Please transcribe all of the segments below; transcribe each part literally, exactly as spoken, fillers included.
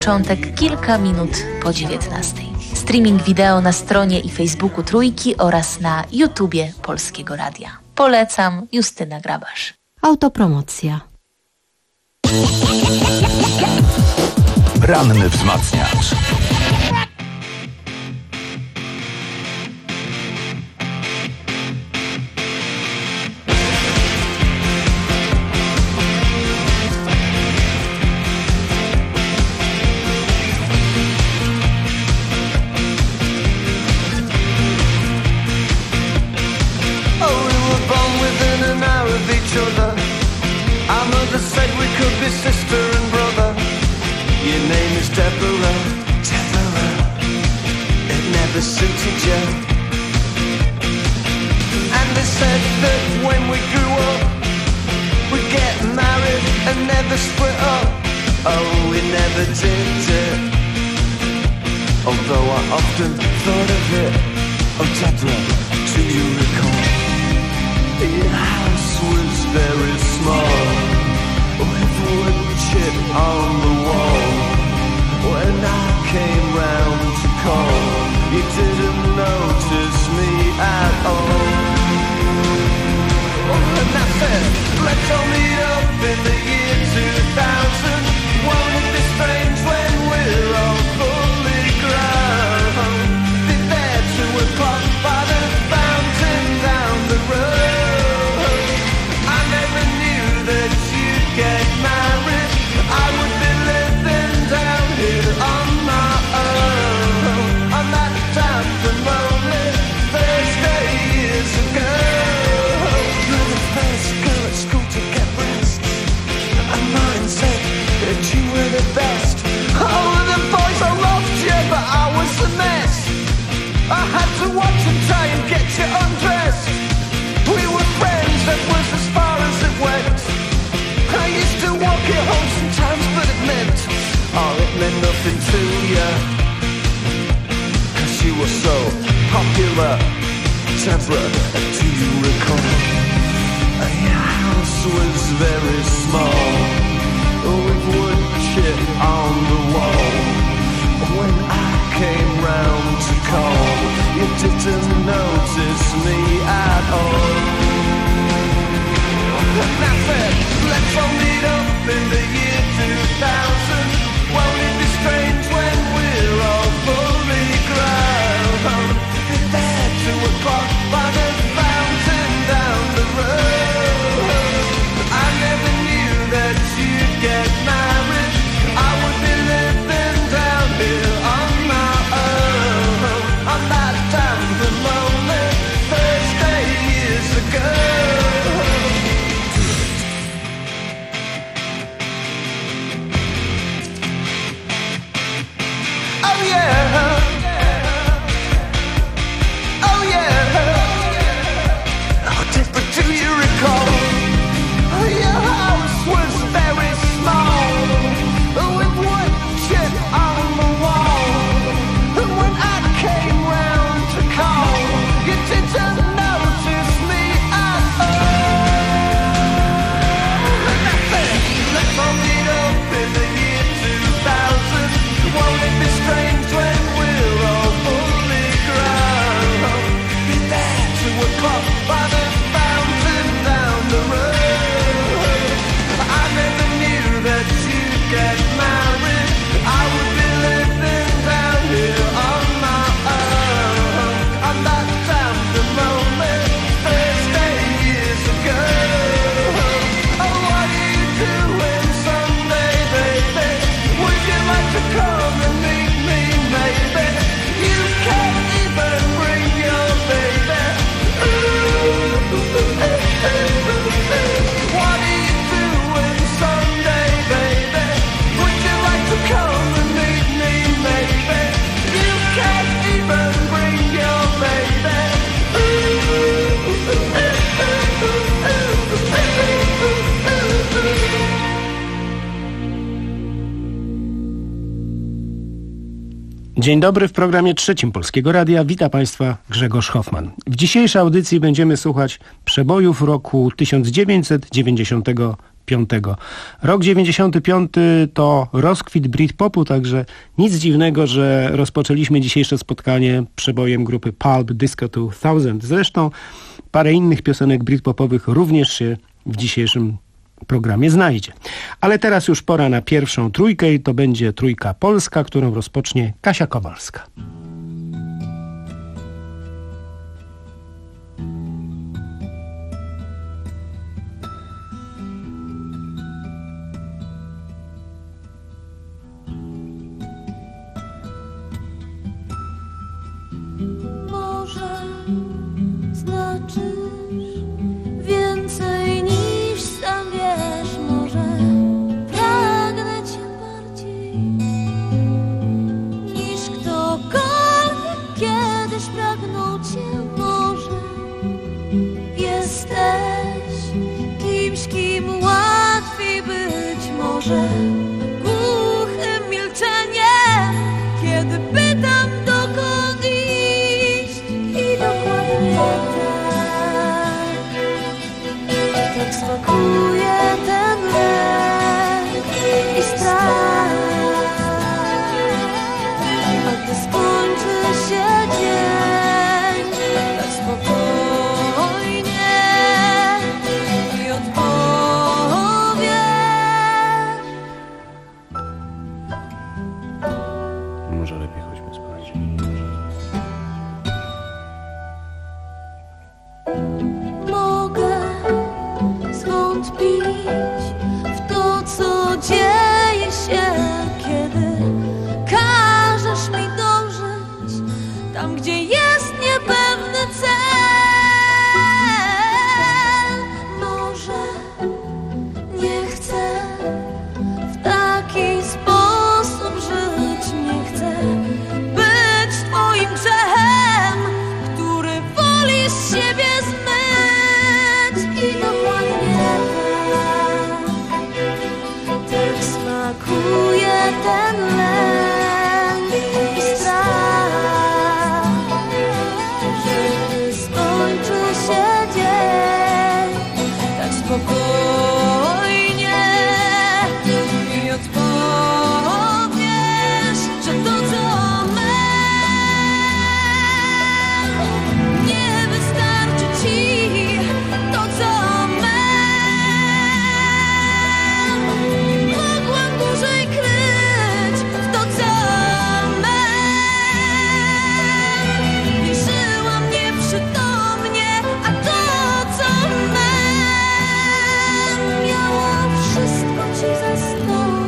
Początek kilka minut po dziewiętnastej. Streaming wideo na stronie i Facebooku Trójki oraz na YouTubie Polskiego Radia. Polecam, Justyna Grabasz. Autopromocja. Ranny wzmacniacz. Sister and brother, your name is Deborah, Deborah, it never suited you. And they said that when we grew up, we'd get married and never split up. Oh, we never did it, although I often thought of it. Oh, Deborah, do you recall? Your house was very small, with wood chip on the wall. When I came round to call, you didn't notice me at all. And I said, let's all meet up in the year two thousand. Won't it be strange when we're all fully grown? Be there two o'clock by the fountain down the road. I never knew that you'd get married. I would be living down here on my own, on that damp and lonely Thursday years ago. You're the first girl at school to get breasts, and mine said that you were the best. Oh, the boys all loved you, but I was a mess. I had to watch and try and get you undressed. We were friends, that was as far as it went. I used to walk you home sometimes, but it meant, oh, it meant nothing to you, cause you were so popular. Deborah, do you recall? Your house was very small, with wood chip on the wall. When I came round to call, you didn't notice me at all. And I said, let's all meet up in the year two thousand. Won't it be strange when we're all fully grown? Be there two o'clock by the fountain down the road. I never knew that you'd get married. I would be living down here on my own, on that damp and lonely Thursday years ago. Dzień dobry, w programie trzecim Polskiego Radia. Wita Państwa Grzegorz Hoffman. W dzisiejszej audycji będziemy słuchać przebojów roku tysiąc dziewięćset dziewięćdziesiątego piątego. Rok dziewięćdziesiąty piąty to rozkwit Britpopu, także nic dziwnego, że rozpoczęliśmy dzisiejsze spotkanie przebojem grupy Pulp Disco dwa tysiące. Zresztą parę innych piosenek britpopowych również się w dzisiejszym programie znajdzie. Ale teraz już pora na pierwszą trójkę i to będzie trójka polska, którą rozpocznie Kasia Kowalska. Może znaczysz więcej niż sam wiesz, może pragnę cię bardziej niż ktokolwiek kiedyś pragnął cię. Może jesteś kimś, kim łatwiej być, może głuchym milczeniem, kiedy pytam dokąd iść. I dokładnie tak, tak smakuje ten lek i strach. A gdy skończy się dzień, tak spokojnie i odpowiesz. Może lepiej chodźmy spać. Mogę zwątpić w to, co dzieje się, kiedy każesz mi dążyć tam, gdzie jest niepewny cel. Może nie chcę w taki sposób żyć, nie chcę być twoim grzechem, który wolisz siebie zmyć. I dokładnie tak, tak smakuje ten lęk i strach, że gdy skończy się dzień, tak spokojnie i odpowiesz, że to co me nie wystarczy ci, to co me. Nie mogłam dłużej kryć w to co me. Wierzyłam nieprzytomnie, a to co me miało wszystko ci zastąpić.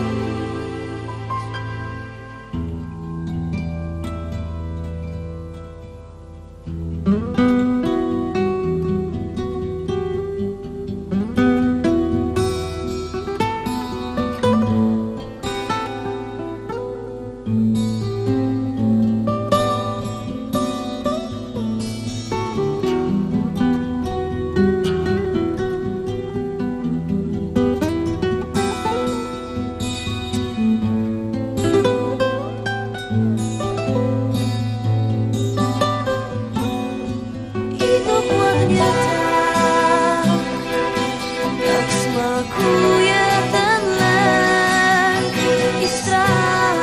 I dokładnie tak, tak smakuje ten lęk i strach,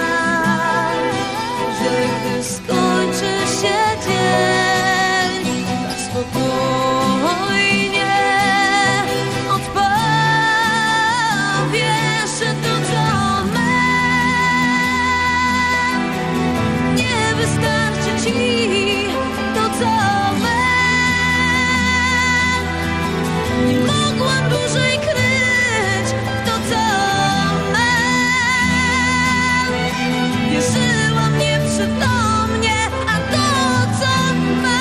że gdy skończy się dzień, tak spokojnie odpowiesz, że to co me nie wystarczy ci, to co me. Nie mogłam dłużej kryć w to co me. Wierzyłam nieprzytomnie, a to co me.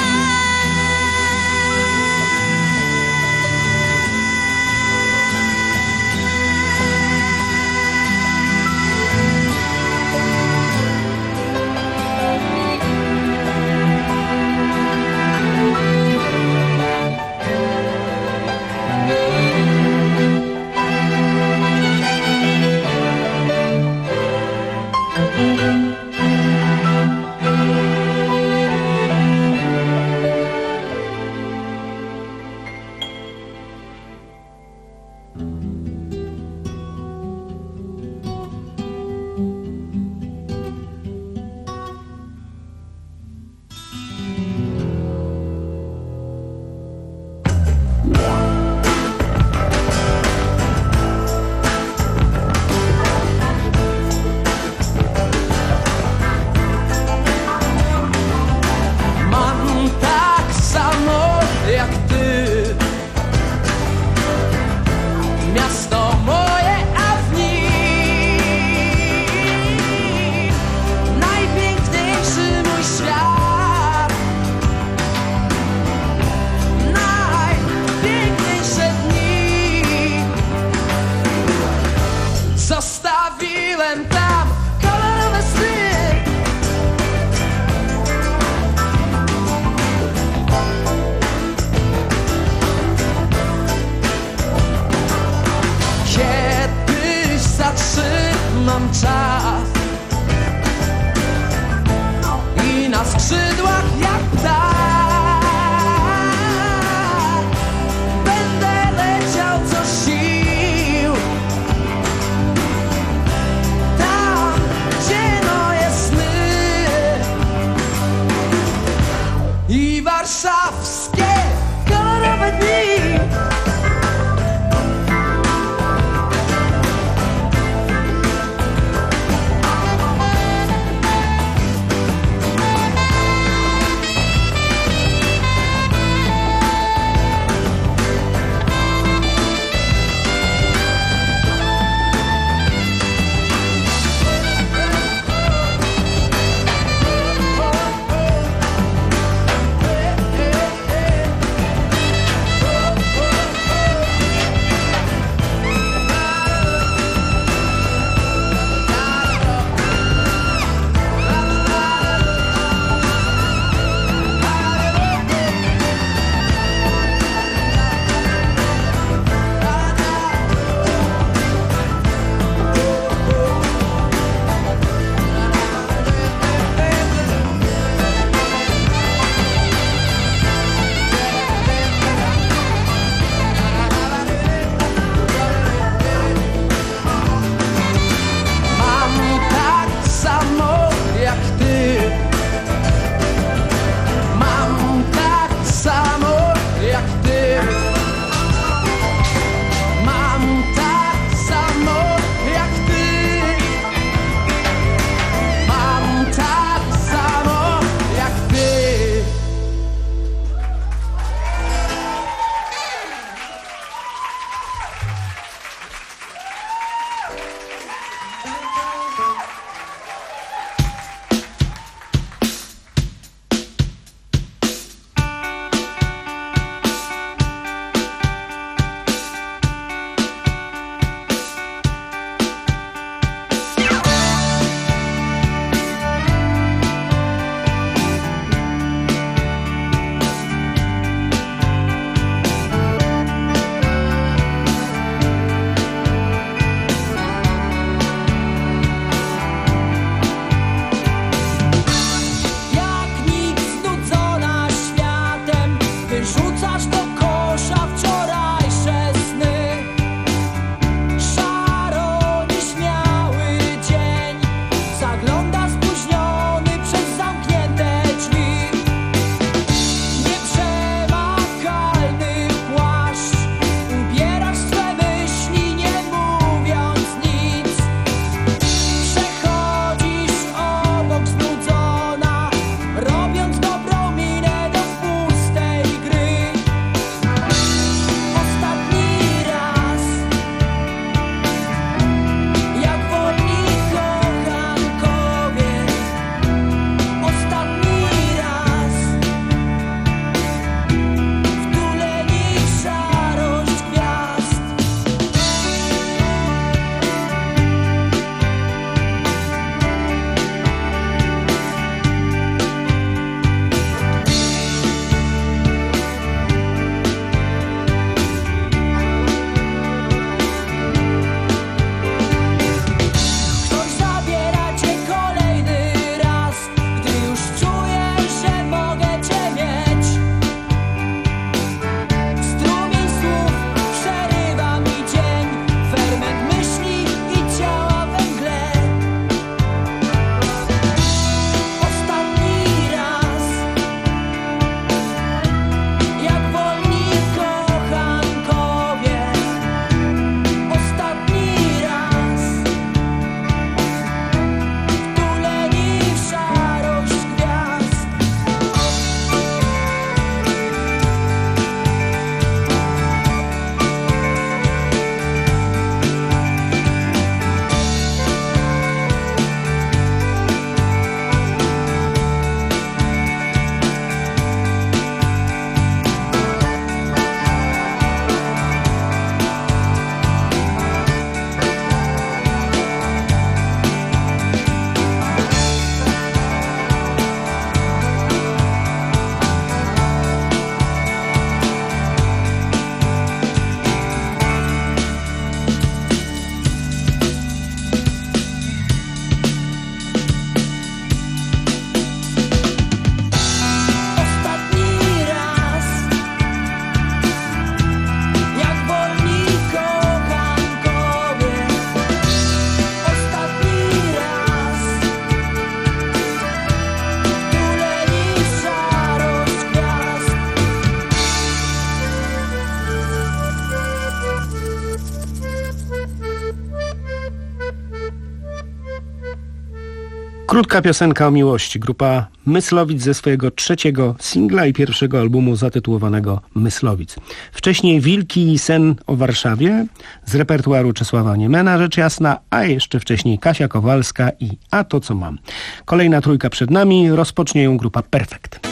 Krótka piosenka o miłości. Grupa Myslowic ze swojego trzeciego singla i pierwszego albumu zatytułowanego Myslowic. Wcześniej Wilki i sen o Warszawie z repertuaru Czesława Niemena, rzecz jasna, a jeszcze wcześniej Kasia Kowalska i A to co mam. Kolejna trójka przed nami, rozpocznie ją grupa Perfekt.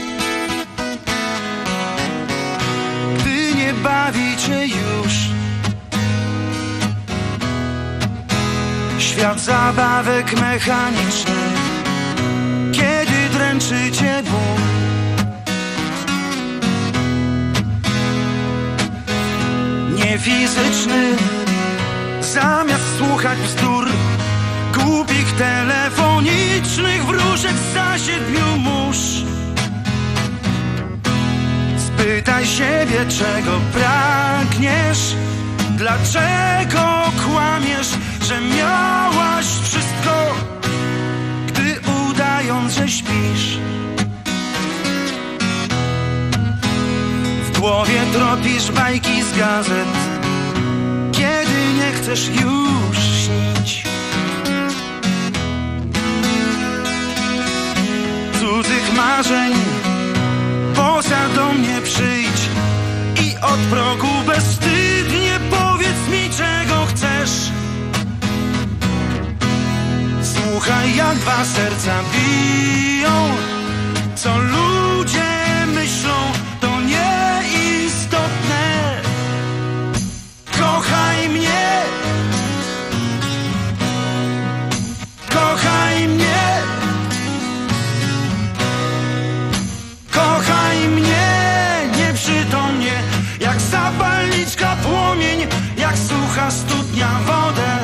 Gdy nie bawi cię już świat zabawek mechanicznych, kiedy dręczy cię ból, niefizyczny, zamiast słuchać bzdur głupich telefonicznych wróżek za siedmiu mórz. Spytaj siebie, czego pragniesz, dlaczego kłamiesz, że miałaś wszystko, gdy udając, że śpisz. W głowie tropisz bajki z gazet, kiedy nie chcesz już śnić. Cudzych marzeń poza do mnie przyjdź i od progu bezwstydnie powiedz mi, czego chcesz. Słuchaj, jak dwa serca biją, co ludzie myślą, to nieistotne. Kochaj mnie, kochaj mnie, kochaj mnie nieprzytomnie, jak zapalniczka płomień, jak sucha studnia wodę.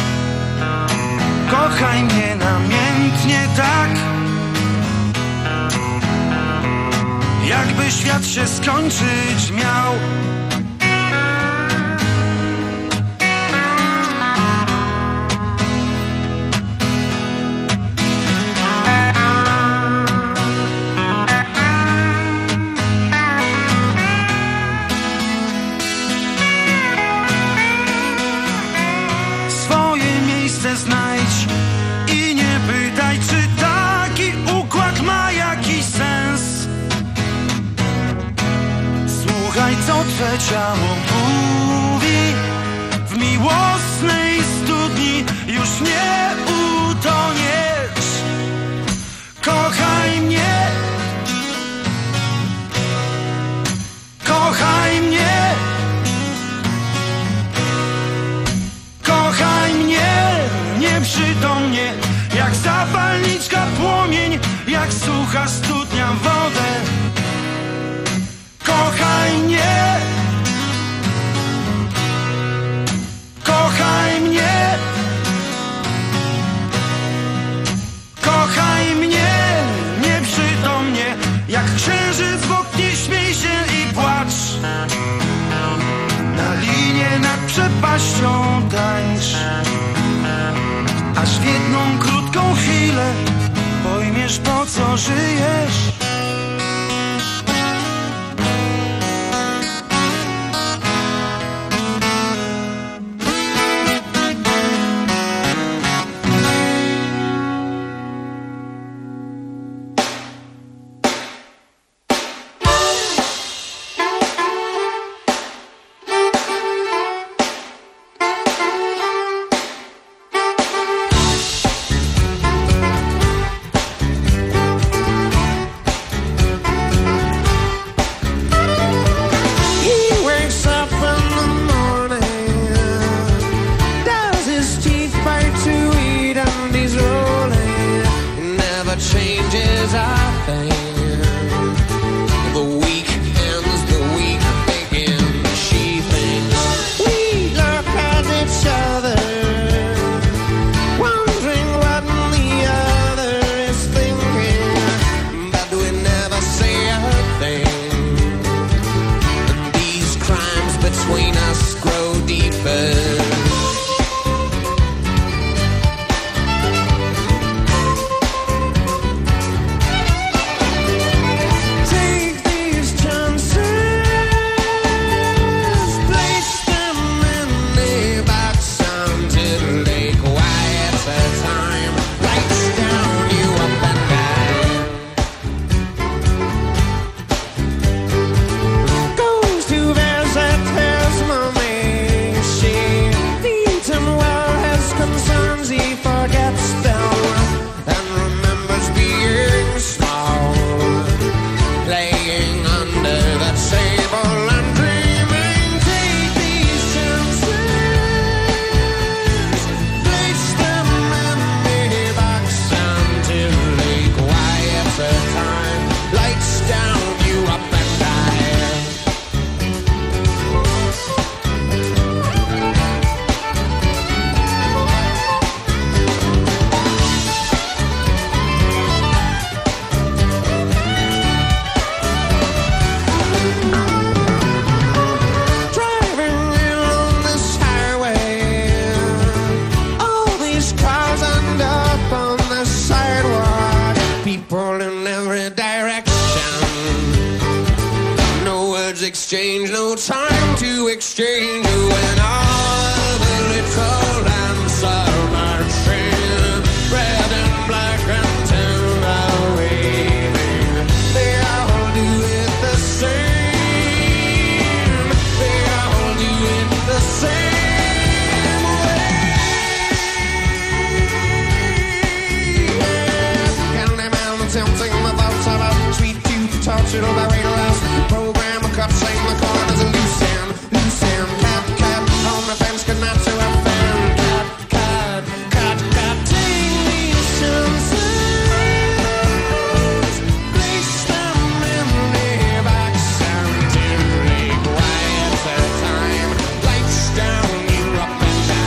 Kochaj mnie namiętnie tak, jakby świat się skończyć miał. Swoje miejsce znajdź i nie pytaj, czy taki układ ma jakiś sens. Słuchaj, co twe ciało mówi, w miłosnej studni już nie utoniesz. Kochaj mnie, kochaj mnie, kochaj mnie nieprzytomnie, jak zapalniczka płomień, jak sucha studnia wodę. Kochaj mnie, kochaj mnie, kochaj mnie nieprzytomnie, jak księżyc w oknie, śmiej się i płacz. Na linie nad przepaścią tańcz, aż w jedną krótką chwilę pojmiesz, po co żyjesz. exchange, no time to exchange when all the little lambs are marching, red and black and tan are waving. They all do it the same. They all do it the same way. Counting mountains, tempting the thoughts about sweet tooth, touch it all the way to last. Program a cup, sing the corners and loose end, loose end. Cap, cap, on the fence, good not to offend. Cat, cat, cat, cat, take these chances, place them in the box and dimly quiet the time. Lights down, you're up and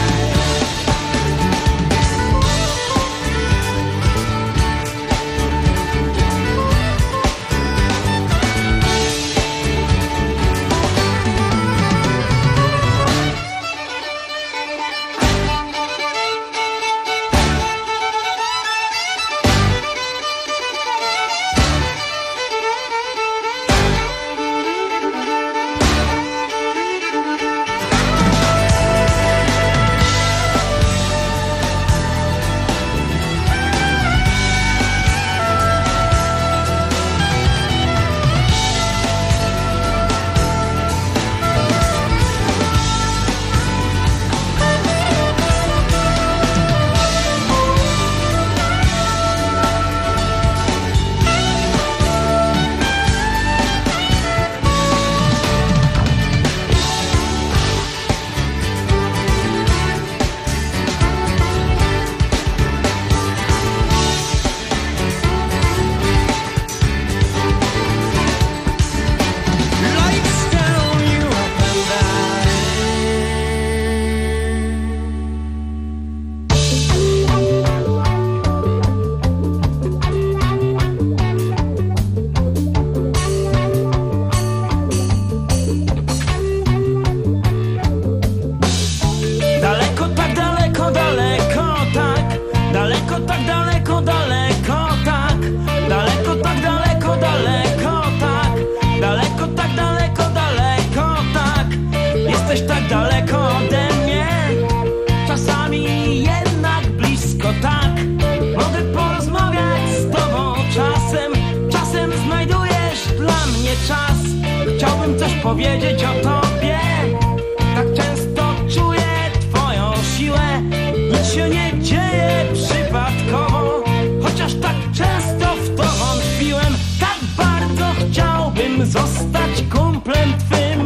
powiedzieć o tobie. Tak często czuję twoją siłę. Nic się nie dzieje przypadkowo, chociaż tak często w to wątpiłem. Tak bardzo chciałbym zostać kumplem twym.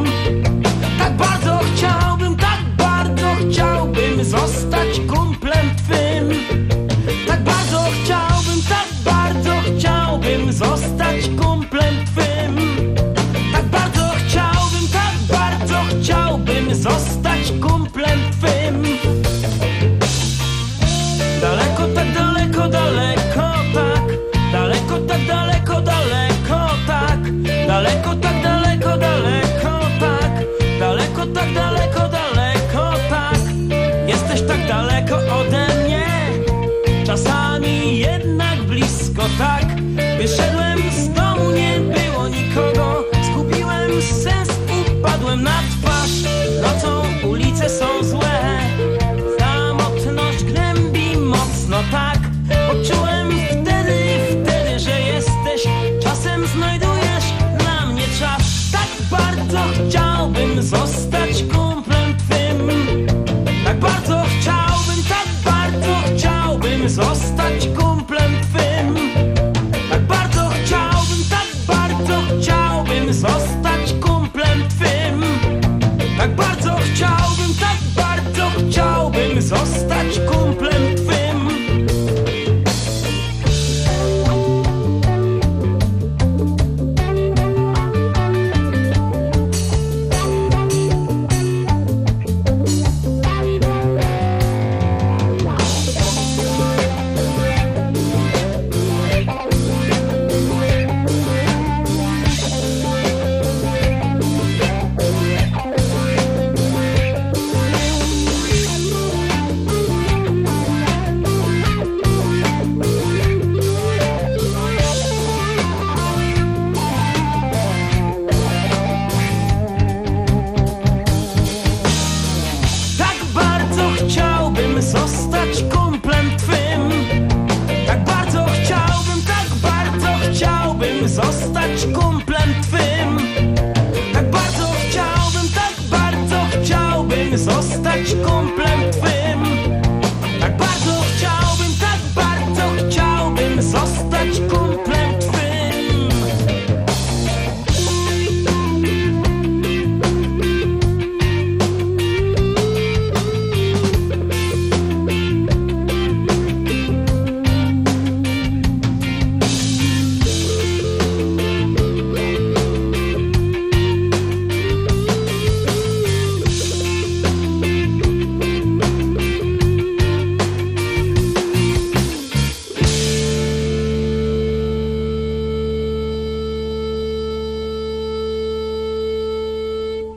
Tak bardzo chciałbym, tak bardzo chciałbym zostać kumplem twym. Tak bardzo chciałbym, tak bardzo chciałbym zostać kumplem twym. Tak bardzo chciałbym, tak bardzo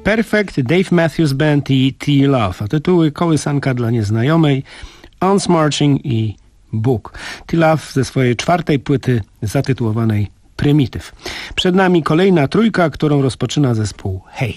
Perfect, Dave Matthews Band i T. Love, a tytuły Kołysanka dla nieznajomej, On's Marching i Bóg. T. Love ze swojej czwartej płyty zatytułowanej Prymityw. Przed nami kolejna trójka, którą rozpoczyna zespół Hey.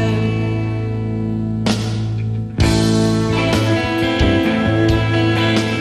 Thank you.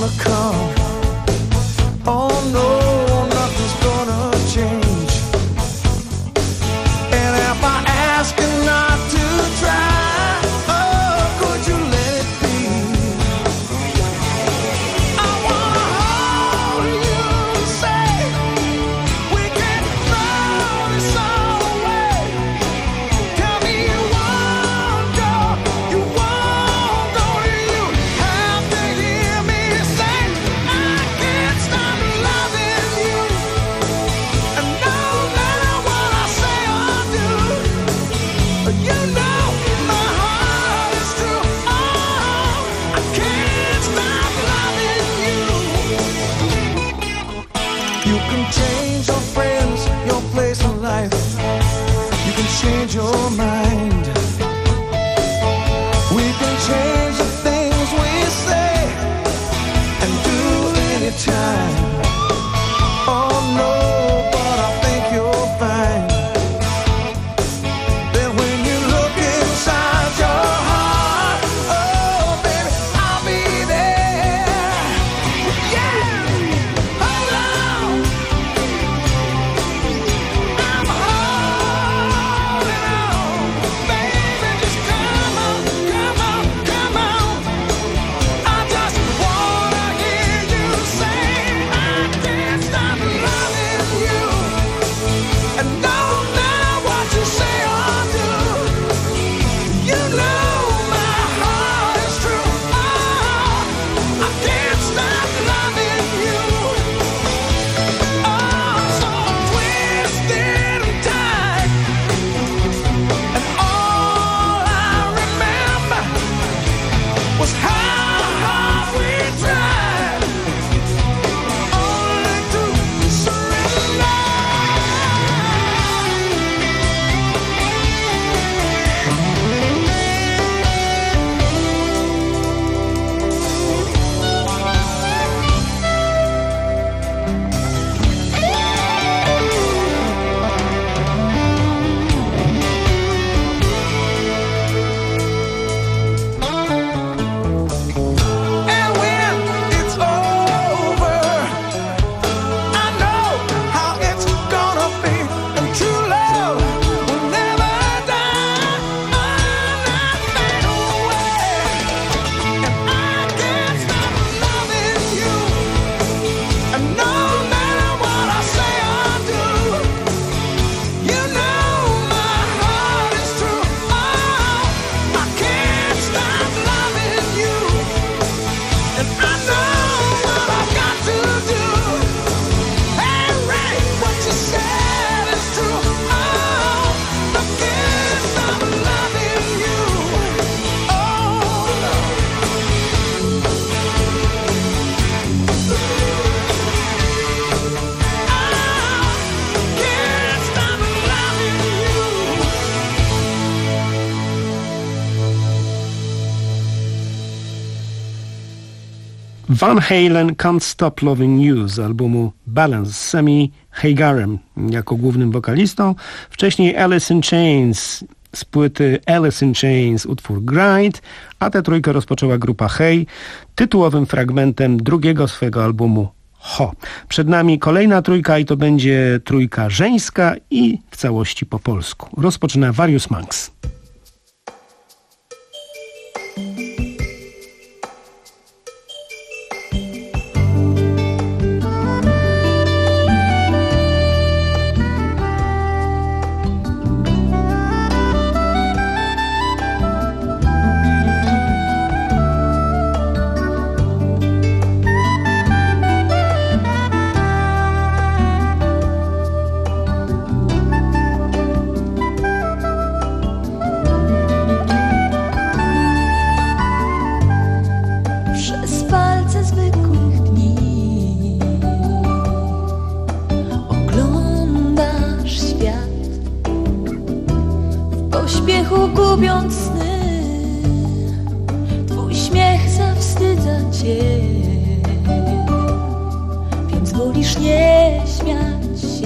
gonna come. Oh no, nothing's gonna change. And if I ask you not to try, oh, could you let it be? I wanna hold you and say we can throw this all away. Tell me you won't go, you won't go, you have to hear me say I can't stop loving you. And no matter what I say or do, you know my heart is true. Oh, I can't stop loving you. You can change your friends, your place in life. You can change your mind. We can change the things we say and do anytime. Oh no, but I think you'll find that when you look inside your heart, oh baby, I'll be there. Yeah, hold on. I'm holding on. Baby, just come on, come on, come on. I just wanna hear you say I can't stop loving you. And no matter what you say or do, you know my heart is true. Oh, I can't stop loving you. Oh, so twisted and tied, and all I remember was how hard we tried, only to surrender. And when it's over, I know how it's gonna be. And true love will never die, not fade away. And I can't stop loving you. And no matter what I say or do, you know my heart is true. Oh, I can't stop loving you. And I know what I've got to do. Hey, Ray, what you said is true. Oh, I can't stop loving you. Oh, no. I can't stop loving you. Van Halen Can't Stop Loving You z albumu Balance z Sammy Hagarem jako głównym wokalistą. Wcześniej Alice in Chains z płyty Alice in Chains utwór Grind, a tę trójkę rozpoczęła grupa Hey tytułowym fragmentem drugiego swego albumu Ho. Przed nami kolejna trójka i to będzie trójka żeńska i w całości po polsku. Rozpoczyna Various Monks. Przez palce zwykłych dni oglądasz świat, w pośpiechu gubiąc sny. Twój śmiech zawstydza cię, więc wolisz nie śmiać się,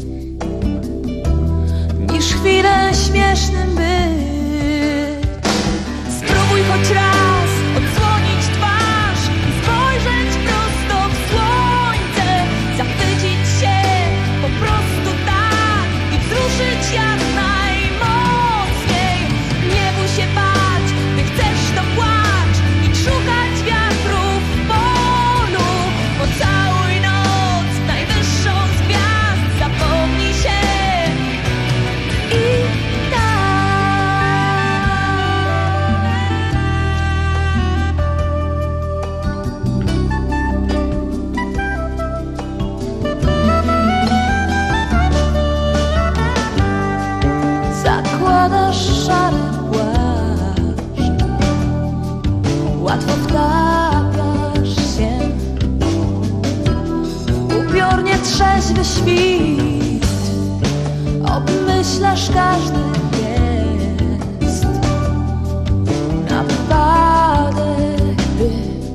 niż chwilę śmiesznym być. Spróbuj choć raz odsłonić twarz i spojrzeć prosto trzeźwy świt, obmyślasz każdy gest na wypadek, by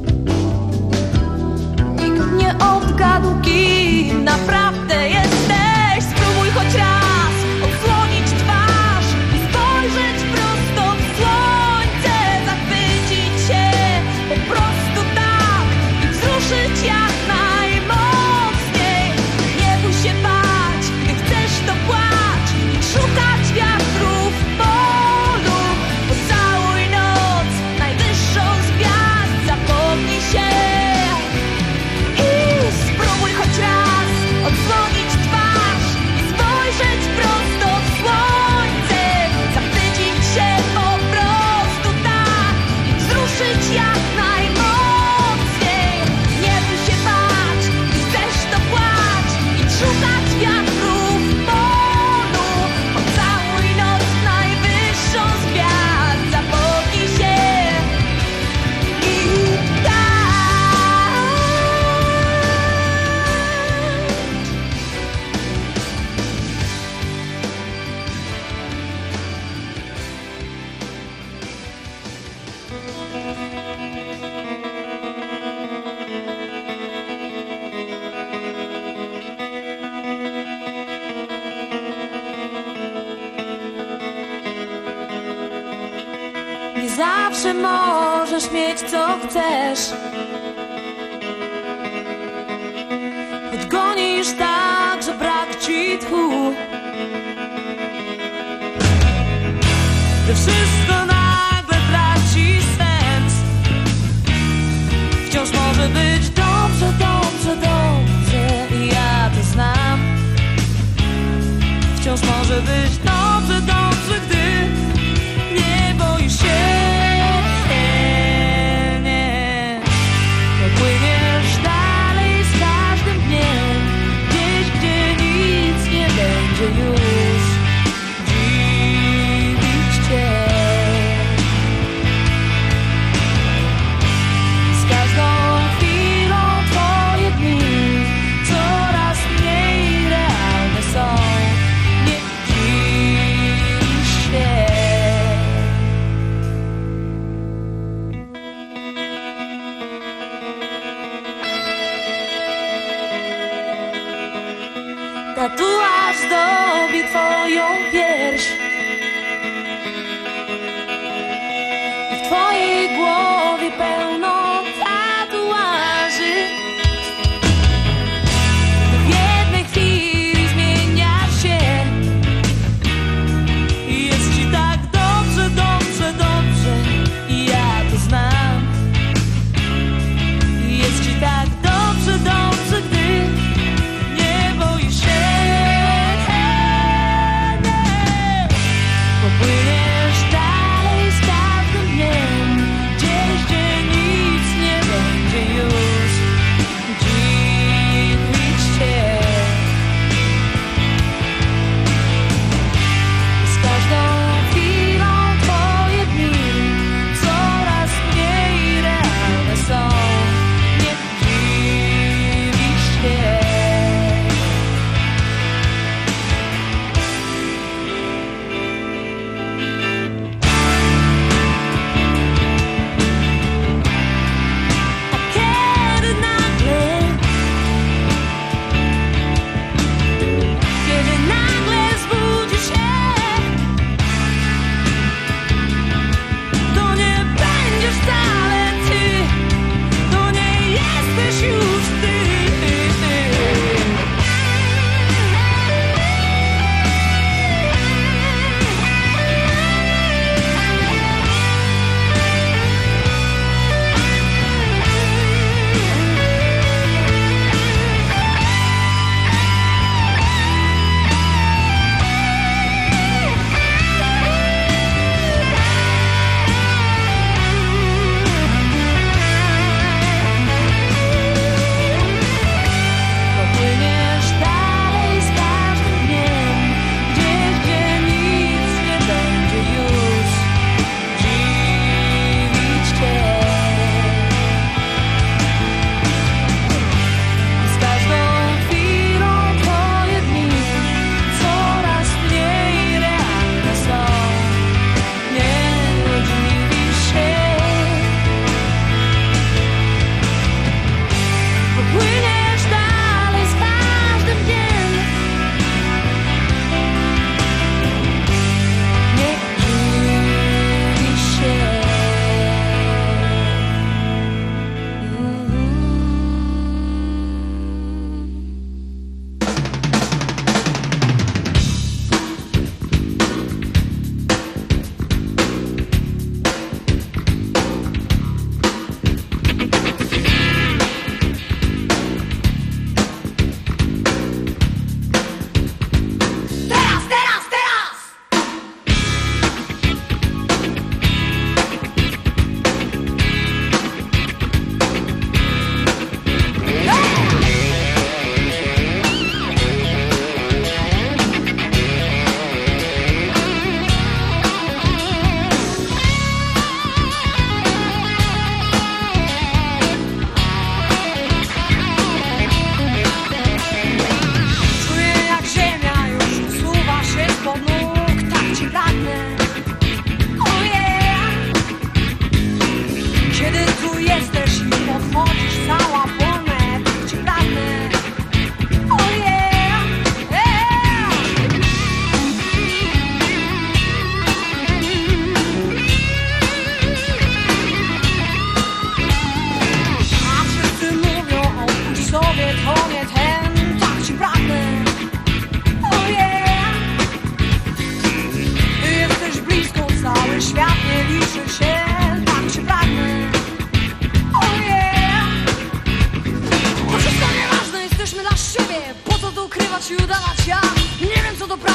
nikt nie odgadł, kim naprawdę jesteś. Spróbuj choć raz odsłonić twarz i spojrzeć prosto w słońce, zachwycić się po prostu tak i wzruszyć jak najmocniej. Nie bój się bać, gdy chcesz to płacz i szukać wiatrów w polu. Pocałuj noc, najwyższą z gwiazd, zapomnij się i spróbuj choć raz odsłonić twarz i spojrzeć prosto w słońce, zachwycić się po prostu tak i wzruszyć jak najmocniej. Nie bój się bać, gdy chcesz to płacz i szukać wiatrów w polu. Pocałuj noc, najwyższą z gwiazd, zapomnij się i tak. Nie zawsze możesz mieć co chcesz, choć gonisz tak, że brak ci tchu. Gdy wszystko nagle traci sens, wciąż może być dobrze, dobrze, dobrze. I ja to znam. Wciąż może być dobrze, dobrze, gdy nie boisz się, nie. Popłyniesz dalej z każdym dniem, gdzieś, gdzie nic nie będzie już dziwić cię. Z każdą chwilą twoje dni coraz mniej realne są. Nie dziw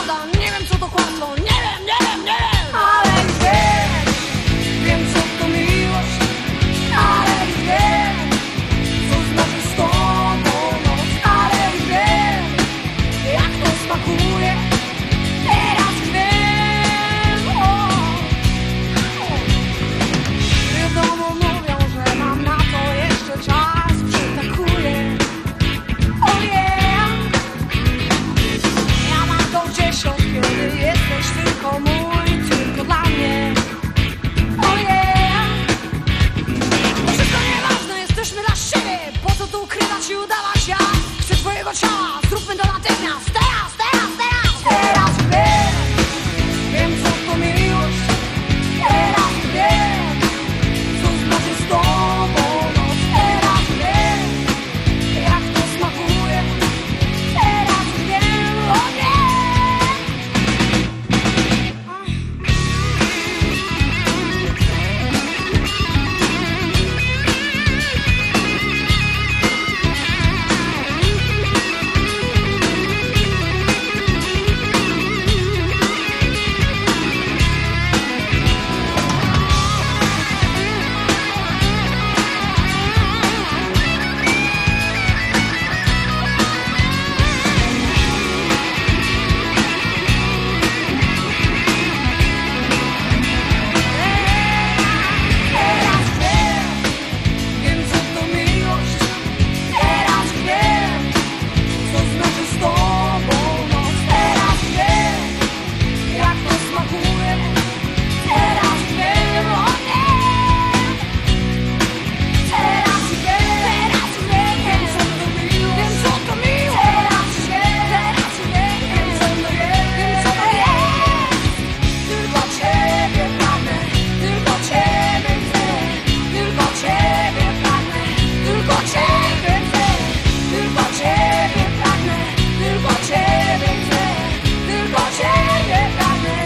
pada. Nie wiem co to kłamstwo, nie wiem, nie wiem, nie wiem. Ale wiem, wiem co to miłość. Ale wiem, co znaczy z tobą noc. Ale wiem, jak to smakuje. Teraz wiem, o. Wiadomo mówią, że mam na to jeszcze czas. Przytakuję, oh yeah. Ja mam to dziesiąt, kiedy jesteś tylko mój, tylko dla mnie, oh yeah. Wszystko nieważne, jesteśmy dla siebie. Po co tu ukrywać i udawać? Ja chcę twojego ciała, zróbmy to natychmiast. Teraz, teraz, teraz. Teraz wiem, wiem co to miłość. Teraz wiem, co znaczy z tobą noc. Teraz wiem, jak to smakuje. Teraz wiem, o nie. Teraz wiem, wiem co to miłość. Teraz wiem, co znaczy z tobą noc. Teraz wiem, jak to smakuje. Teraz wiem, o nie. Teraz wiem, teraz wiem, wiem co to miłość. Wiem co to miłość. Teraz wiem, teraz wiem, wiem co to jest, wiem co to jest. Tylko ciebie pragnę, tylko ciebie chcę. Tylko ciebie pragnę, tylko ciebie chcę. Tylko ciebie pragnę, tylko ciebie chcę. Tylko ciebie pragnę.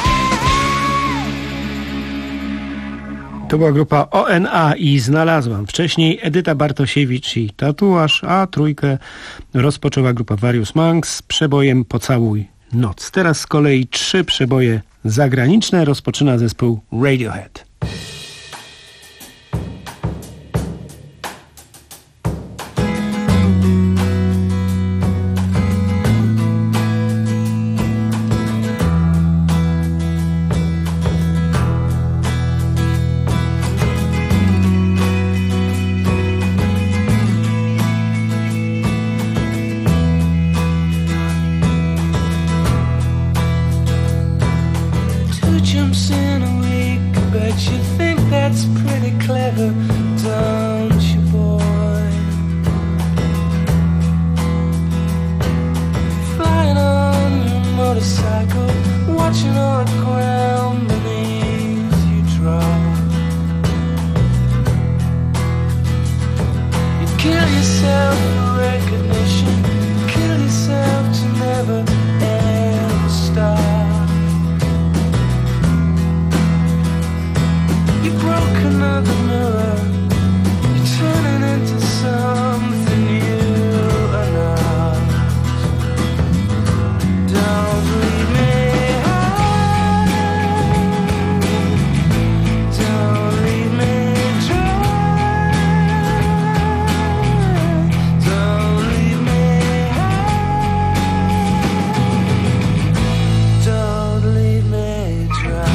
To była grupa O N A i Znalazłam. Wcześniej Edyta Bartosiewicz i Tatuaż, a trójkę rozpoczęła grupa Various Monks z przebojem Pocałuj noc. Teraz z kolei trzy przeboje zagraniczne rozpoczyna zespół Radiohead. Two jumps in a week, bet you think that's pretty clever, don't you, boy? Flying on your motorcycle, watching all the ground beneath you drop. You kill yourself for recognition, kill yourself to never ever stop. You broke another mirror, you're turning into something you are not. Don't leave me high, don't leave me dry, don't leave me high, don't leave me dry.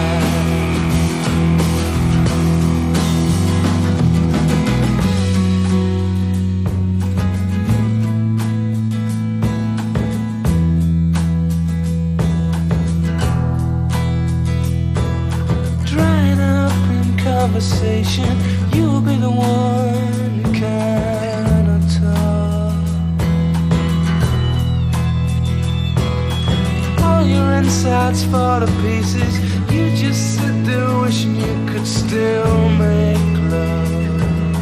Drying up in conversation, you'll be the one who cannot talk. All your insides fall to pieces, you just sit there wishing you could still make love.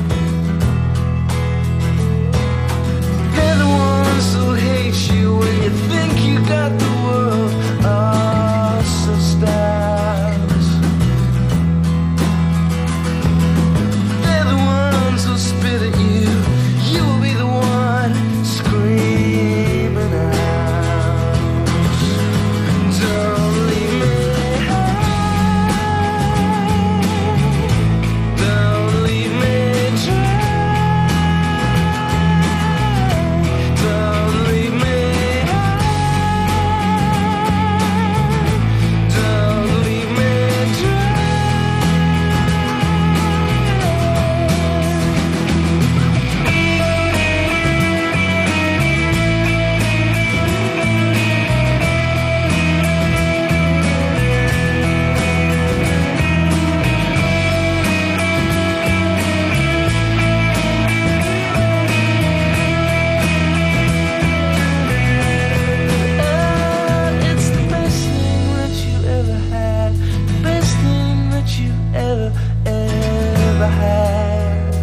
They're the ones who hate you when you think you got the world all so stars. They're the ones who spit at you, you'll be the one screaming out. ever had.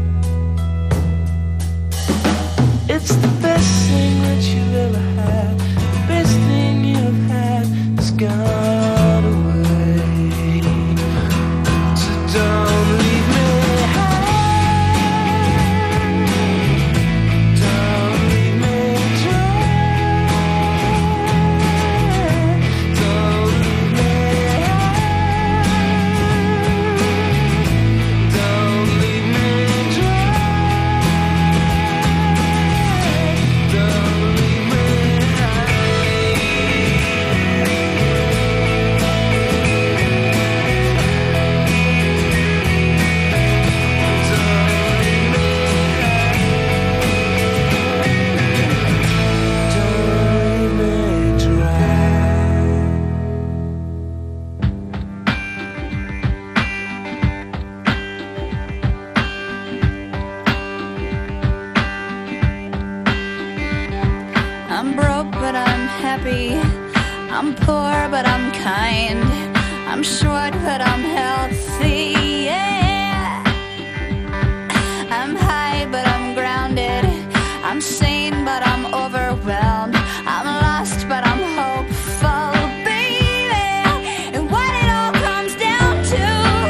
It's the best thing that you've ever had. The best thing you've had has gone away. So don't leave me high. Don't leave me dry. Don't leave me high. Don't leave me dry. Don't leave me I'm broke, but I'm happy. I'm poor, but I'm kind. I'm short, but I'm healthy. Yeah. I'm high, but I'm grounded. I'm sane, but I'm overwhelmed. I'm lost, but I'm hopeful, baby. And what it all comes down to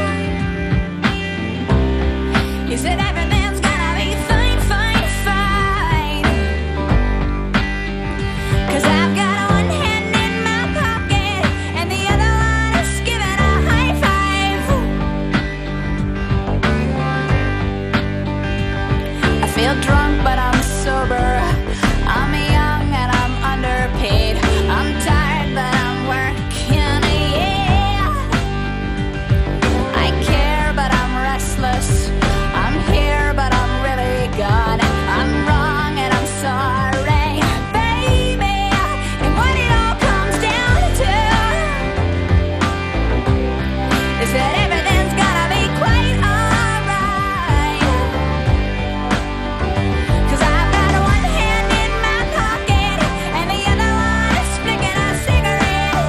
is that everything's gonna be fine, fine, fine. 'Cause I've got one hand in my pocket and the other one is giving a high five. I feel drunk, but I'm sober. I'm young and I'm underpaid. I'm tired, but I'm working, yeah. I care, but I'm restless. I'm here, but I'm really gone. I'm wrong and I'm sorry, baby. And what it all comes down to is that everything's gonna be quite alright. 'Cause I've got one hand in my pocket and the other one is flicking a cigarette.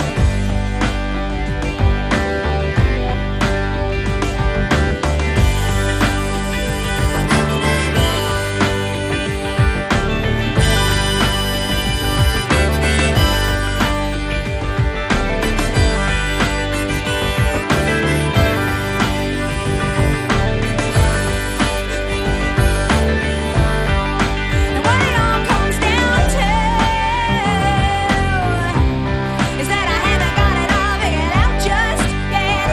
And what it all comes down to is that I haven't got it all figured out just yet.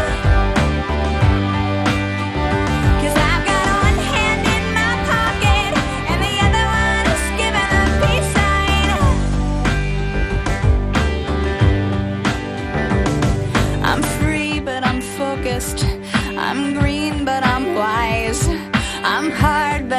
'Cause I've got one hand in my pocket and the other one is giving a peace sign. I'm free, but I'm focused. I'm green, but I'm wise. I'm high,